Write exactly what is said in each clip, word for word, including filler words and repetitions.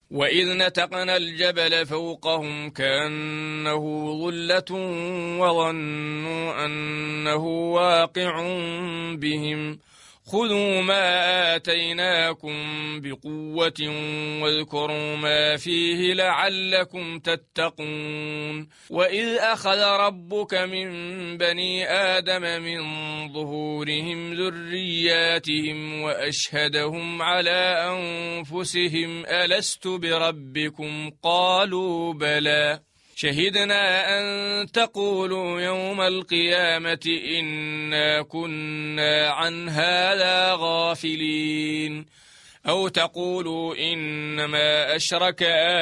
وإذ نتقنا الجبل فوقهم كأنه ظلة وظنوا أنه واقع بهم خذوا ما آتيناكم بقوة واذكروا ما فيه لعلكم تتقون وإذ أخذ ربك من بني آدم من ظهورهم ذرياتهم وأشهدهم على أنفسهم ألست بربكم قالوا بلى شهدنا أن تقولوا يوم القيامة إنا كنا عن هذا غافلين أو تقولوا إنما أشرك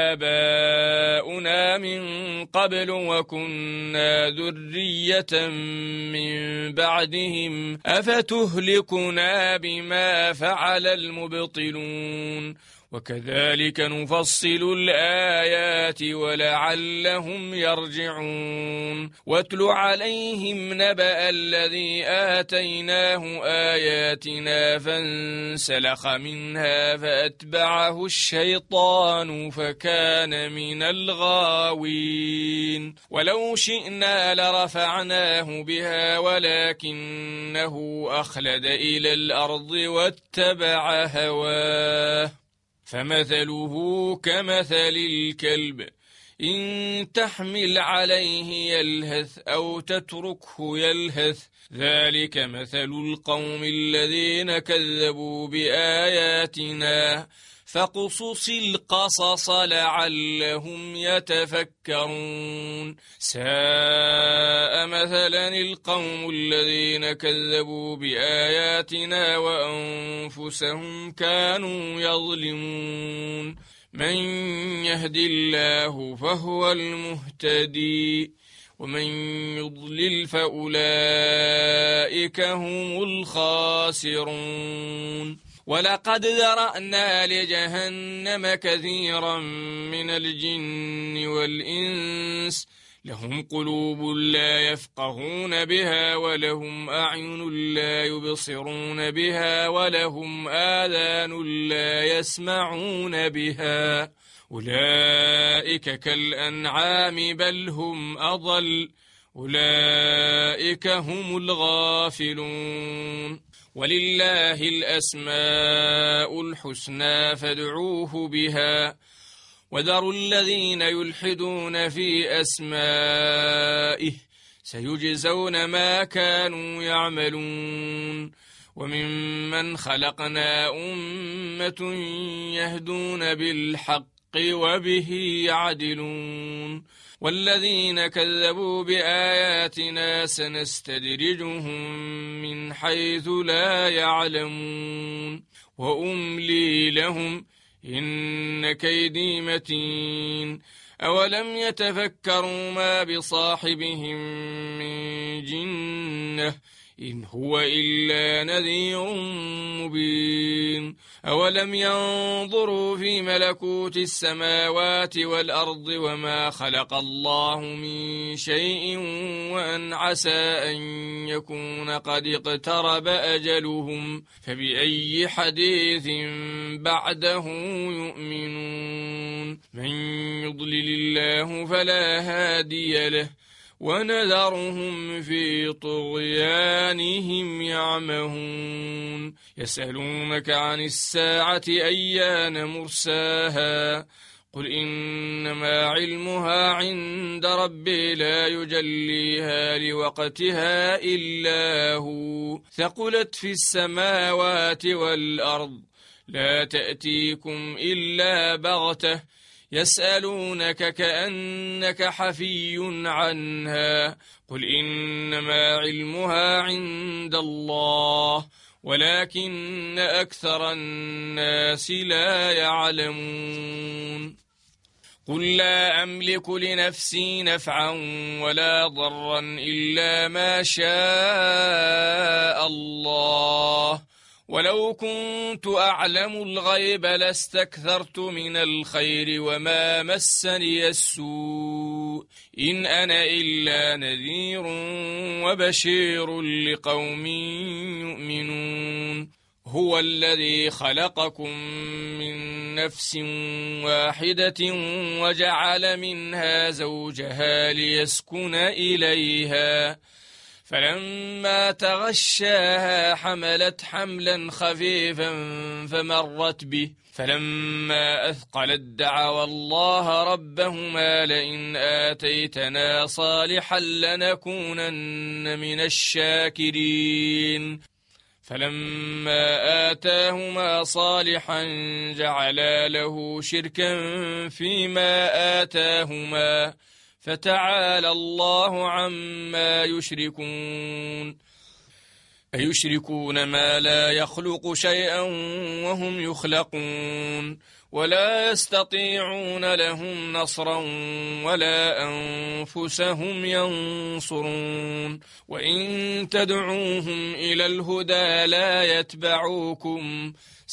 آباؤنا من قبل وكنا ذرية من بعدهم أفتهلكنا بما فعل المبطلون وكذلك نفصل الآيات ولعلهم يرجعون واتل عليهم نبأ الذي آتيناه آياتنا فانسلخ منها فأتبعه الشيطان فكان من الغاوين ولو شئنا لرفعناه بها ولكنه أخلد إلى الأرض واتبع هواه فمثله كمثل الكلب إن تحمل عليه يلهث أو تتركه يلهث ذلك مثل القوم الذين كذبوا بآياتنا فاقصص القصص لعلهم يتفكرون ساء مثلا القوم الذين كذبوا بآياتنا وأنفسهم كانوا يظلمون من يهد الله فهو المهتدي ومن يضلل فأولئك هم الخاسرون ولقد ذرأنا لجهنم كثيرا من الجن والإنس لهم قلوب لا يفقهون بها ولهم أعين لا يبصرون بها ولهم آذان لا يسمعون بها أولئك كالأنعام بل هم أضل أولئك هم الغافلون ولله الأسماء الحسنى فادعوه بها وذروا الذين يلحدون في أسمائه سيجزون ما كانوا يعملون وممن خلقنا أمة يهدون بالحق وبه يعدلون والذين كذبوا بآياتنا سنستدرجهم من حيث لا يعلمون وأملي لهم إن كيدي متين أولم يتفكروا ما بصاحبهم من جنة إن هو إلا نذير مبين أولم ينظروا في ملكوت السماوات والأرض وما خلق الله من شيء وأن عسى أن يكون قد اقترب أجلهم فبأي حديث بعده يؤمنون من يضلل الله فلا هادي له ونذرهم في طغيانهم يعمهون يسألونك عن الساعة أيان مرساها قل إنما علمها عند ربي لا يجليها لوقتها إلا هو ثقلت في السماوات والأرض لا تأتيكم إلا بغتة يسألونك كأنك حفي عنها قل إنما علمها عند الله ولكن أكثر الناس لا يعلمون قل لا أملك لنفسي نفعا ولا ضرا إلا ما شاء الله ولو كنت أعلم الغيب لاستكثرت من الخير وما مسني السوء إن أنا إلا نذير وبشير لقوم يؤمنون هو الذي خلقكم من نفس واحدة وجعل منها زوجها ليسكن إليها فلما تغشاها حملت حملا خفيفا فمرت به فلما أثقلت دعوا الله ربهما لئن آتيتنا صالحا لنكونن من الشاكرين فلما آتاهما صالحا جعلا له شركا فيما آتاهما فتعالى الله عما يشركون أيشركون ما لا يخلق شيئا وهم يخلقون ولا يستطيعون لهم نصرا ولا أنفسهم ينصرون وإن تدعوهم إلى الهدى لا يتبعوكم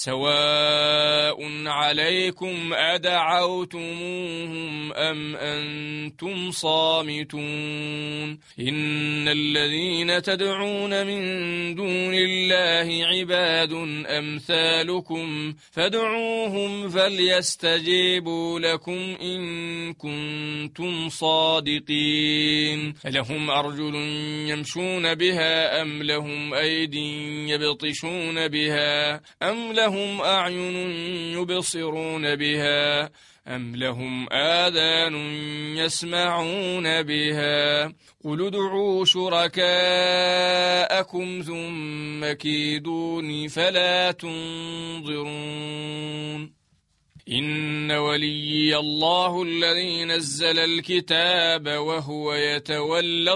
سواء عليكم أدعوتموهم أم أنتم صامتون إن الذين تدعون من دون الله عباد أمثالكم فادعوهم فليستجيبوا لكم إن كنتم صادقين لهم أرجل يمشون بها أم لهم أيدي يبطشون بها أم لهم أعين يبصرون بها أم لهم آذان يسمعون بها قل ادعوا شركاءكم ثم كيدوني فلا تنظرون إن وليي الله الذي نزل الكتاب وهو يتولى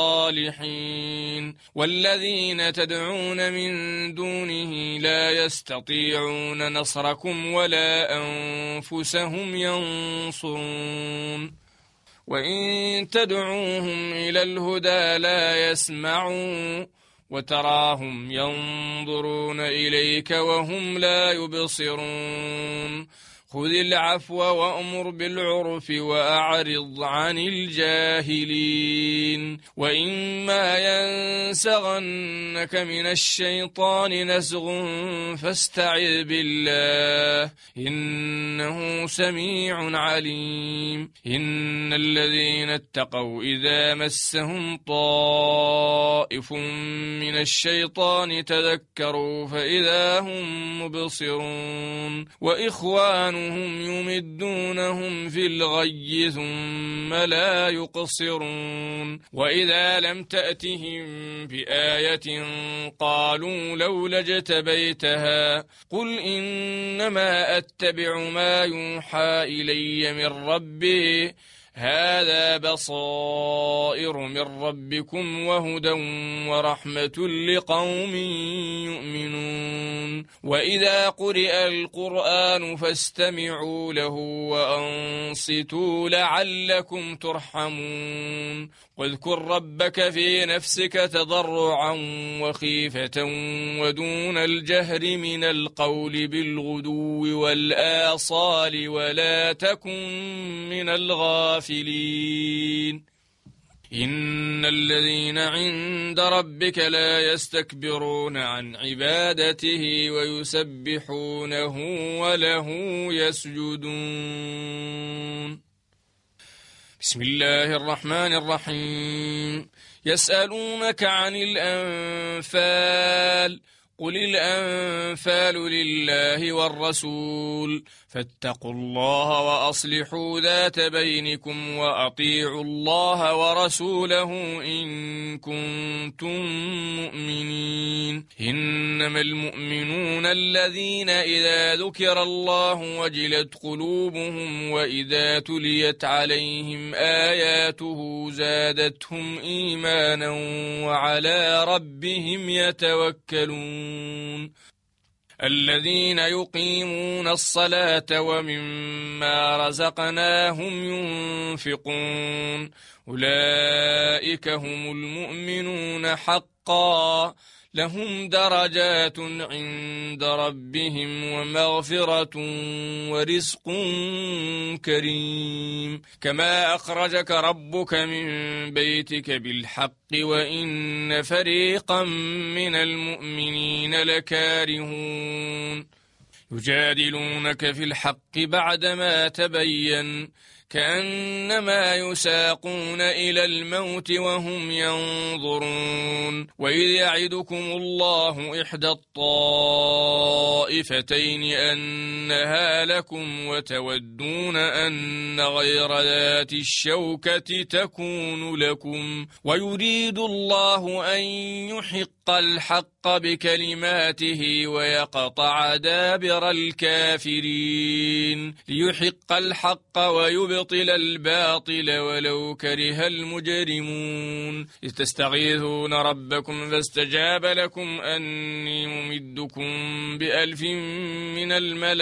الصالحين والذين تدعون من دونه لا يستطيعون نصركم ولا أنفسهم ينصرون وإن تدعوهم إلى الهدى لا يسمعون وتراهم ينظرون إليك وهم لا يبصرون خذ العفو وأمر بالعرف وأعرض عن الجاهلين وإما ينسغنك من الشيطان نزغ فاستعذ بالله إنه سميع عليم إن الذين اتقوا إذا مسهم طائف من الشيطان تذكروا فإذا هم مبصرون وإخوانهم هم يمدونهم في الغي ثم لا يقصرون وإذا لم تأتهم بآية قالوا لولا اجتبيتها قل إنما أتبع ما يوحى إلي من ربي هذا بصائر من ربكم وهدى ورحمة لقوم يؤمنون وإذا قرئ القرآن فاستمعوا له وأنصتوا لعلكم ترحمون واذكر ربك في نفسك تضرعا وخيفة ودون الجهر من القول بالغدو والآصال ولا تكن من الغافلين إن الذين عند ربك لا يستكبرون عن عبادته ويسبحونه وله يسجدون بسم الله الرحمن الرحيم يسألونك عن الأنفال قل الأنفال لله والرسول فاتقوا الله وأصلحوا ذات بينكم وأطيعوا الله ورسوله إن كنتم مؤمنين إنما المؤمنون الذين إذا ذكر الله وجلت قلوبهم وإذا تليت عليهم آياته زادتهم إيمانا وعلى ربهم يتوكلون الذين يقيمون الصلاة ومما رزقناهم ينفقون أولئك هم المؤمنون حقا لهم درجات عند ربهم ومغفرة ورزق كريم كما أخرجك ربك من بيتك بالحق وإن فريقا من المؤمنين لكارهون يجادلونك في الحق بعدما تبين كأنما يساقون إلى الموت وهم ينظرون وإذ يعدكم الله إحدى الطائفتين أنها لكم وتودون أن غير ذات الشوكة تكون لكم ويريد الله أن يحق الحق بكلماته ويقطع دابر الكافرين ليحق الحق ويبطل الباطل ولو كره المجرمون إذ تستغيثون ربكم فاستجاب لكم أني ممدكم بألف من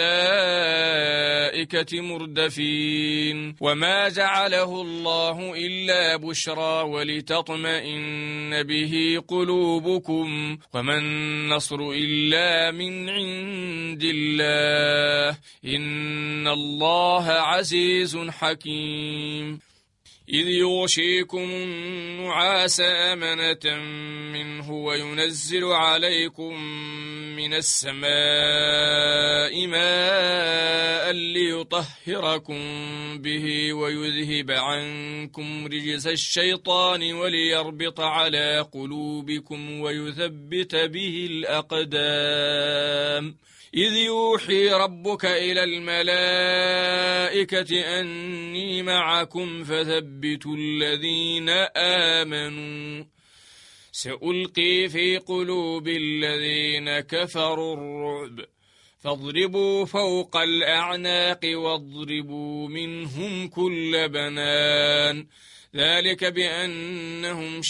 الملائكة مردفين وما جعله الله إلا بشرى ولتطمئن به قلوبكم وما النصر إلا من عند الله إن الله عزيز حكيم إذ يغشيكم النعاس أمنة منه وينزل عليكم من السماء ماء ليطهركم به ويذهب عنكم رجز الشيطان وليربط على قلوبكم ويثبت به الأقدام إذ يوحي ربك إلى الملائكة أني معكم فثبتوا الذين آمنوا سألقي في قلوب الذين كفروا الرعب فاضربوا فوق الأعناق واضربوا منهم كل بنان ذلك بأنهم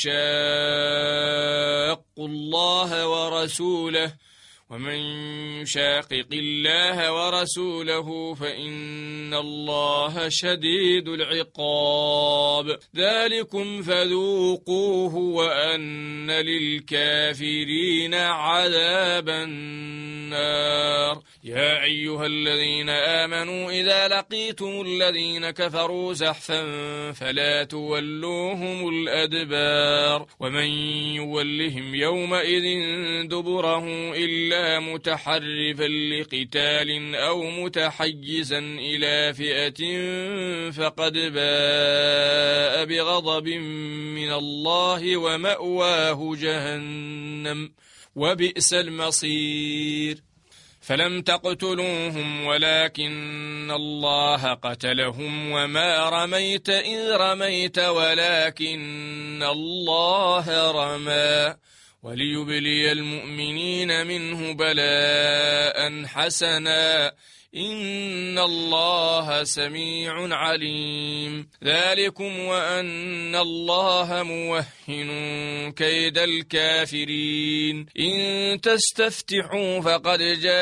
شاقوا الله ورسوله ومن يشاقق الله ورسوله فإن الله شديد العقاب ذلكم فذوقوه وأن للكافرين عذاب النار يا أيها الذين آمنوا إذا لقيتم الذين كفروا زحفا فلا تولوهم الأدبار ومن يولهم يومئذ دبره إلا متحرفا لقتال أو متحيزا إلى فئة فقد باء بغضب من الله ومأواه جهنم وبئس المصير فلم تقتلوهم ولكن الله قتلهم وما رميت إذ رميت ولكن الله رمى وليبلي المؤمنين منه بلاء حسنا إن الله سميع عليم ذلكم وأن الله موهن كيد الكافرين إن تستفتحوا فقد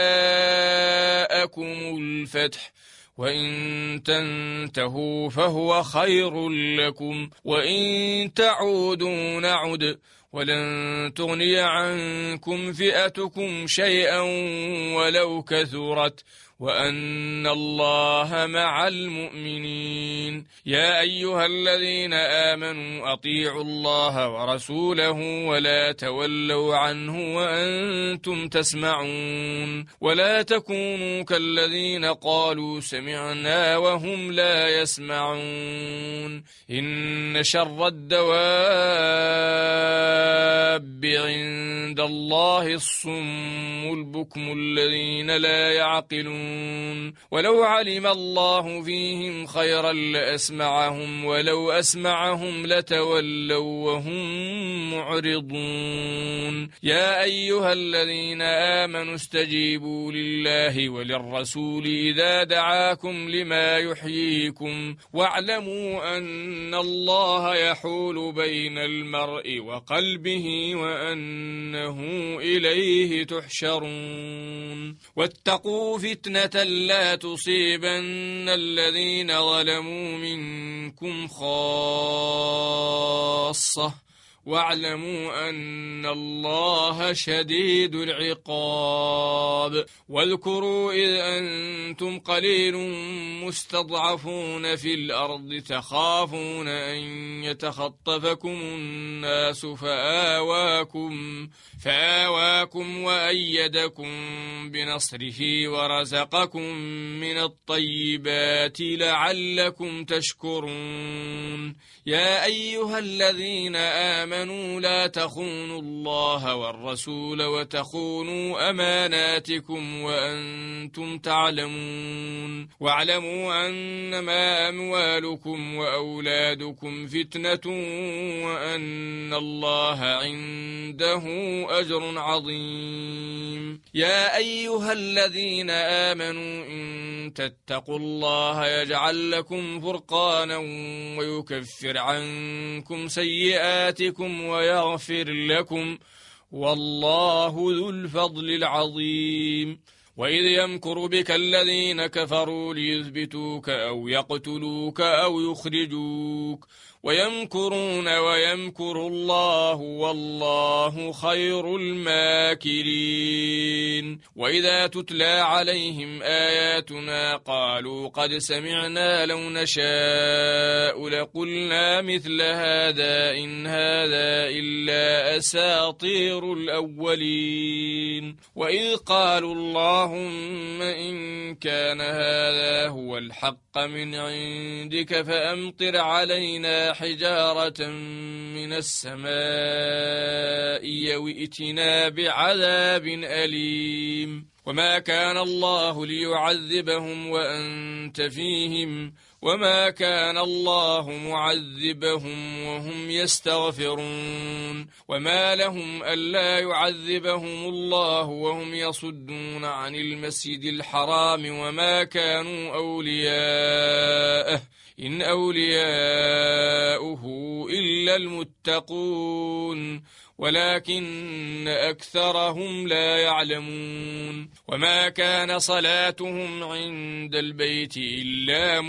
جاءكم الفتح وإن تنتهوا فهو خير لكم وإن تعودوا نعد ولن تغني عنكم فئتكم شيئا ولو كثرت وأن الله مع المؤمنين يا أيها الذين آمنوا أطيعوا الله ورسوله ولا تولوا عنه وأنتم تسمعون ولا تكونوا كالذين قالوا سمعنا وهم لا يسمعون إن شر الدواب عند الله الصم البكم الذين لا يعقلون ولو علم الله فيهم خيرا لأسمعهم ولو أسمعهم لتولوا وهم معرضون يا أيها الذين آمنوا استجيبوا لله وللرسول إذا دعاكم لما يحييكم واعلموا أن الله يحول بين المرء وقلبه وأنه إليه تحشرون واتقوا فتنة لا تصيبن الذين ظلموا منكم خاصة واعلموا أن الله شديد العقاب. واذكروا إذ أنتم قليل مستضعفون في الأرض تخافون أن يتخطفكم الناس فآواكم, فآواكم وأيدكم بنصره ورزقكم من الطيبات لعلكم تشكرون. يا أيها الذين آمنوا لا تخونوا الله والرسول وتخونوا أماناتكم وأنتم تعلمون. واعلموا أنما أموالكم وأولادكم فتنة وأن الله عنده أجر عظيم. يا أيها الذين آمنوا إن تتقوا الله يجعل لكم فرقانا ويكفر عنكم سيئاتكم ويغفر لكم والله ذو الفضل العظيم. وإذ يمكر بك الذين كفروا ليثبتوك أو يقتلوك أو يخرجوك ويمكرون ويمكر الله والله خير الماكرين. وإذا تتلى عليهم آياتنا قالوا قد سمعنا لو نشاء لقلنا مثل هذا إن هذا إلا أساطير الأولين. وإذ قالوا اللهم إن كان هذا هو الحق من عندك فأمطر علينا حجارة من السماء وائتنا بعذاب أليم. وما كان الله ليعذبهم وأنت فيهم وما كان الله معذبهم وهم يستغفرون. وما لهم ألا يعذبهم الله وهم يصدون عن المسجد الحرام وما كانوا أولياءه إن أولياؤه إلا المتقون ولكن أكثرهم لا يعلمون. وما كان صلاتهم عند البيت إلا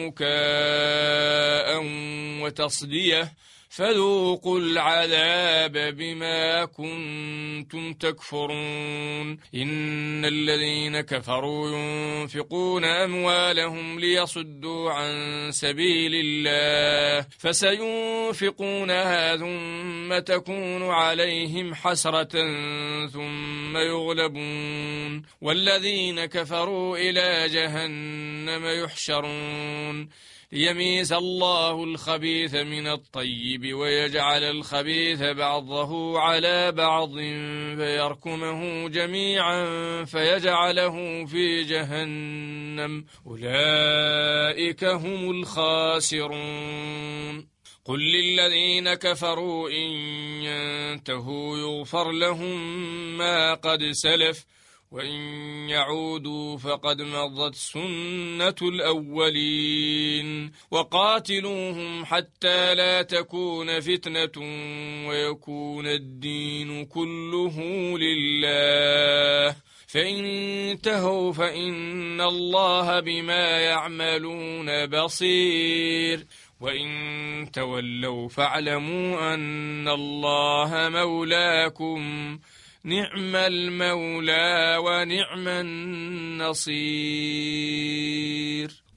مكاء وتصدية فذوقوا العذاب بما كنتم تكفرون. إن الذين كفروا ينفقون أموالهم ليصدوا عن سبيل الله فسينفقونها ثم تكون عليهم حسرة ثم يغلبون والذين كفروا إلى جهنم يحشرون ليميز الله الخبيث من الطيب ويجعل الخبيث بعضه على بعض فيركمه جميعا فيجعله في جهنم أولئك هم الخاسرون. قل للذين كفروا إن ينتهوا يغفر لهم ما قد سلف وإن يعودوا فقد مضت سنة الأولين. وقاتلوهم حتى لا تكون فتنة ويكون الدين كله لله فإن انتهوا فإن الله بما يعملون بصير وإن تولوا فاعلموا أن الله مولاكم نعم المولى ونعم النصير.